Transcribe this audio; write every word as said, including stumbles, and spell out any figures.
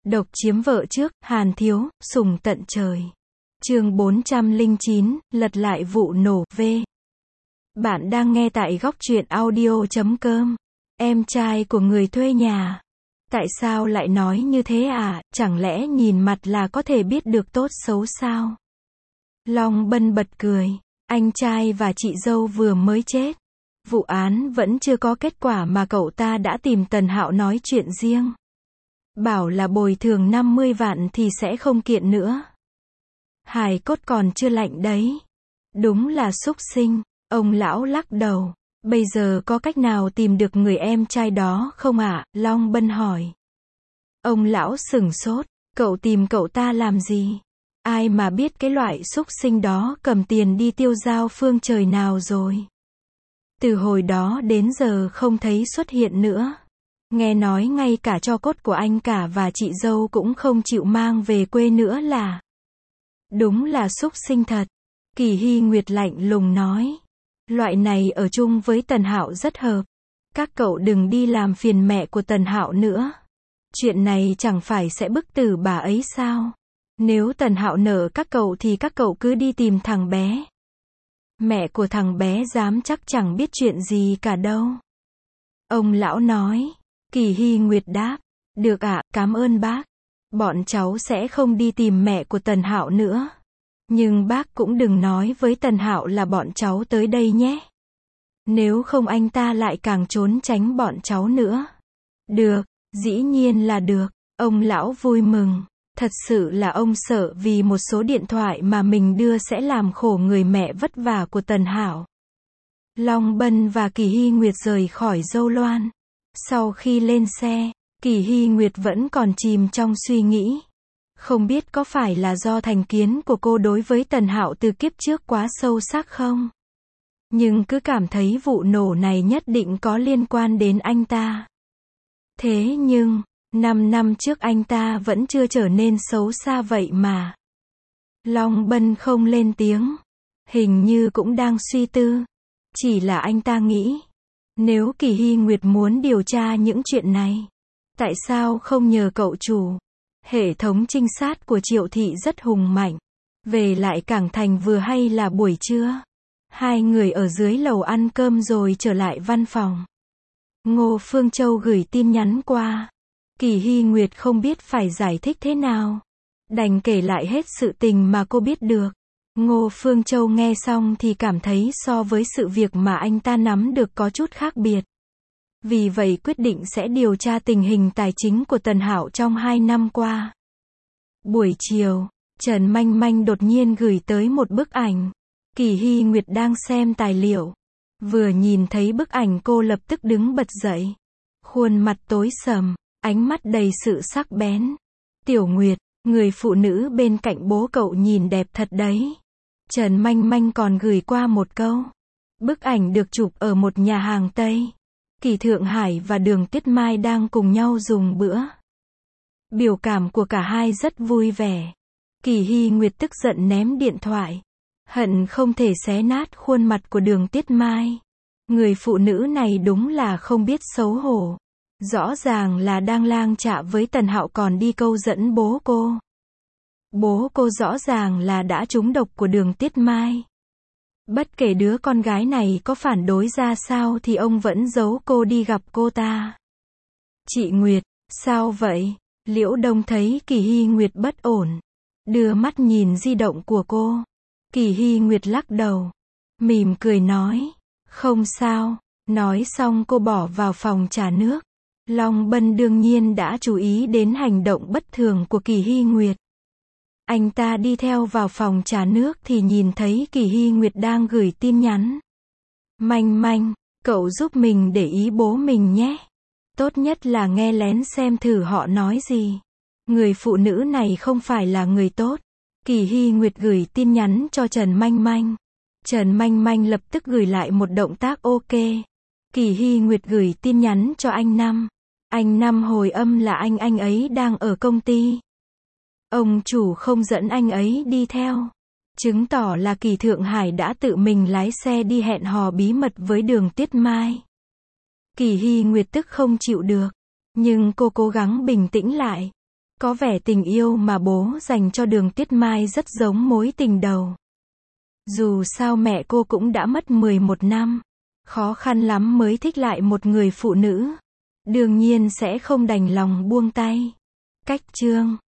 Độc chiếm vợ trước, Hàn Thiếu, sùng tận trời. Chương bốn trăm lẻ chín, lật lại vụ nổ, V. Bạn đang nghe tại góc truyện audio chấm com. Em trai của người thuê nhà. Tại sao lại nói như thế à, chẳng lẽ nhìn mặt là có thể biết được tốt xấu sao? Long Bân bật cười. Anh trai và chị dâu vừa mới chết. Vụ án vẫn chưa có kết quả mà cậu ta đã tìm Tần Hạo nói chuyện riêng. Bảo là bồi thường năm mươi vạn thì sẽ không kiện nữa. Hài cốt còn chưa lạnh đấy. Đúng là súc sinh. Ông lão lắc đầu. Bây giờ có cách nào tìm được người em trai đó không ạ? Long Bân hỏi. Ông lão sửng sốt. Cậu tìm cậu ta làm gì? Ai mà biết cái loại súc sinh đó cầm tiền đi tiêu dao phương trời nào rồi. Từ hồi đó đến giờ không thấy xuất hiện nữa. Nghe nói ngay cả tro cốt của anh cả và chị dâu cũng không chịu mang về quê nữa là. Đúng là súc sinh thật. Kỳ Hy Nguyệt lạnh lùng nói. Loại này ở chung với Tần Hạo rất hợp. Các cậu đừng đi làm phiền mẹ của Tần Hạo nữa. Chuyện này chẳng phải sẽ bức tử bà ấy sao? Nếu Tần Hạo nợ các cậu thì các cậu cứ đi tìm thằng bé. Mẹ của thằng bé dám chắc chẳng biết chuyện gì cả đâu. Ông lão nói. Kỳ Hy Nguyệt đáp. Được ạ, cảm ơn bác. Bọn cháu sẽ không đi tìm mẹ của Tần Hạo nữa. Nhưng bác cũng đừng nói với Tần Hạo là bọn cháu tới đây nhé. Nếu không anh ta lại càng trốn tránh bọn cháu nữa. Được, dĩ nhiên là được. Ông lão vui mừng. Thật sự là ông sợ vì một số điện thoại mà mình đưa sẽ làm khổ người mẹ vất vả của Tần Hạo. Long Bân và Kỳ Hy Nguyệt rời khỏi Dâu Loan. Sau khi lên xe, Kỳ Hy Nguyệt vẫn còn chìm trong suy nghĩ. Không biết có phải là do thành kiến của cô đối với Tần Hạo từ kiếp trước quá sâu sắc không? Nhưng cứ cảm thấy vụ nổ này nhất định có liên quan đến anh ta. Thế nhưng, năm năm trước anh ta vẫn chưa trở nên xấu xa vậy mà. Long Bân không lên tiếng. Hình như cũng đang suy tư. Chỉ là anh ta nghĩ. Nếu Kỳ Hy Nguyệt muốn điều tra những chuyện này, tại sao không nhờ cậu chủ? Hệ thống trinh sát của Triệu Thị rất hùng mạnh. Về lại Cảng Thành vừa hay là buổi trưa. Hai người ở dưới lầu ăn cơm rồi trở lại văn phòng. Ngô Phương Châu gửi tin nhắn qua. Kỳ Hy Nguyệt không biết phải giải thích thế nào. Đành kể lại hết sự tình mà cô biết được. Ngô Phương Châu nghe xong thì cảm thấy so với sự việc mà anh ta nắm được có chút khác biệt. Vì vậy quyết định sẽ điều tra tình hình tài chính của Tần Hạo trong hai năm qua. Buổi chiều, Trần Manh Manh đột nhiên gửi tới một bức ảnh. Kỳ Hy Nguyệt đang xem tài liệu. Vừa nhìn thấy bức ảnh cô lập tức đứng bật dậy. Khuôn mặt tối sầm, ánh mắt đầy sự sắc bén. Tiểu Nguyệt, người phụ nữ bên cạnh bố cậu nhìn đẹp thật đấy. Trần Manh Manh còn gửi qua một câu. Bức ảnh được chụp ở một nhà hàng Tây. Kỳ Thượng Hải và Đường Tuyết Mai đang cùng nhau dùng bữa. Biểu cảm của cả hai rất vui vẻ. Kỳ Hy Nguyệt tức giận ném điện thoại. Hận không thể xé nát khuôn mặt của Đường Tuyết Mai. Người phụ nữ này đúng là không biết xấu hổ. Rõ ràng là đang lang chạ với Tần Hạo còn đi câu dẫn bố cô. Bố cô rõ ràng là đã trúng độc của Đường Tuyết Mai. Bất kể đứa con gái này có phản đối ra sao thì ông vẫn giấu cô đi gặp cô ta. Chị Nguyệt, sao vậy? Liễu Đông thấy Kỳ Hy Nguyệt bất ổn. Đưa mắt nhìn di động của cô. Kỳ Hy Nguyệt lắc đầu. Mỉm cười nói. Không sao. Nói xong cô bỏ vào phòng trà nước. Long Bân đương nhiên đã chú ý đến hành động bất thường của Kỳ Hy Nguyệt. Anh ta đi theo vào phòng trà nước thì nhìn thấy Kỳ Hy Nguyệt đang gửi tin nhắn. Manh Manh, cậu giúp mình để ý bố mình nhé. Tốt nhất là nghe lén xem thử họ nói gì. Người phụ nữ này không phải là người tốt. Kỳ Hy Nguyệt gửi tin nhắn cho Trần Manh Manh. Trần Manh Manh lập tức gửi lại một động tác ok. Kỳ Hy Nguyệt gửi tin nhắn cho anh Năm. Anh Năm hồi âm là anh anh ấy đang ở công ty. Ông chủ không dẫn anh ấy đi theo. Chứng tỏ là Kỳ Thượng Hải đã tự mình lái xe đi hẹn hò bí mật với Đường Tuyết Mai. Kỳ Hy Nguyệt tức không chịu được. Nhưng cô cố gắng bình tĩnh lại. Có vẻ tình yêu mà bố dành cho Đường Tuyết Mai rất giống mối tình đầu. Dù sao mẹ cô cũng đã mất mười một năm. Khó khăn lắm mới thích lại một người phụ nữ. Đương nhiên sẽ không đành lòng buông tay. Cách chương